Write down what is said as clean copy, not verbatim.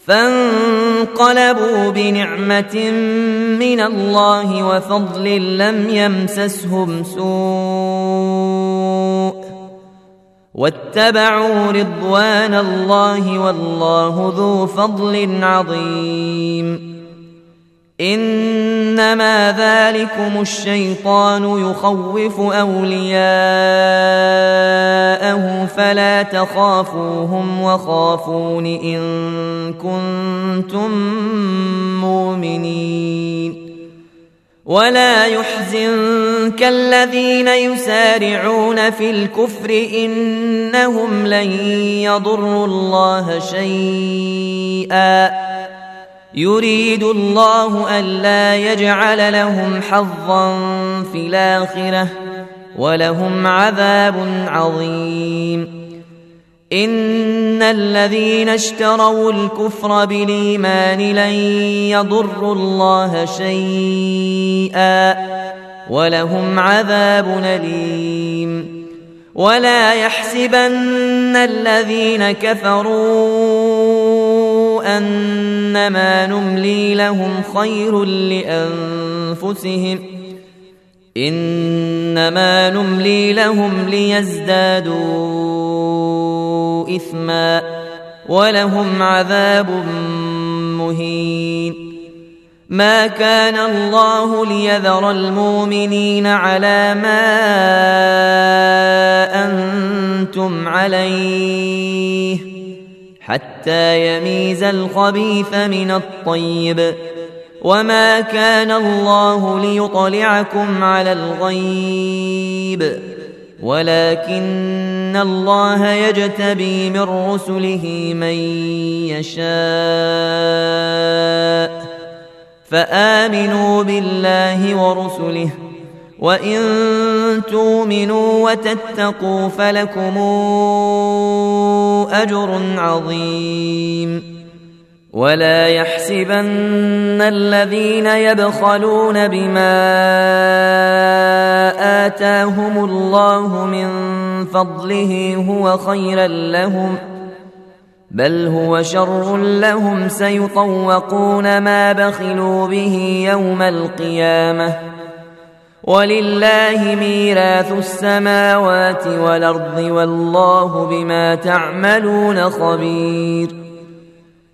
فانقلبوا بنعمة من الله وفضل لم يمسسهم سوء واتبعوا رضوان الله والله ذو فضل عظيم. إنما ذلكم الشيطان يخوف أولياءه فلا تخافوهم وخافون إن كنتم مؤمنين. ولا يحزنك الذين يسارعون في الكفر إنهم لن يضروا الله شيئا يريد الله ألا يجعل لهم حظا في الآخرة ولهم عذاب عظيم. إن الذين اشتروا الكفر بالإيمان لن يضروا الله شيئا ولهم عذاب أليم. ولا يحسبن الذين كفروا أنما نملي لهم خير لأنفسهم إنما نملي لهم ليزدادوا إثما ولهم عذاب مهين. ما كان الله ليذر المؤمنين على ما أنتم عليه حتى يميز الخبيث من الطيب وما كان الله ليطلعكم على الغيب ولكن الله يجتبي من رسله من يشاء فآمنوا بالله ورسله وإن تؤمنوا وتتقوا فلكم أجر عظيم. ولا يحسبن الذين يبخلون بما آتاهم الله من فضله هو خيرا لهم بل هو شر لهم سيطوقون ما بخلوا به يوم القيامة ولله ميراث السماوات والأرض والله بما تعملون خبير.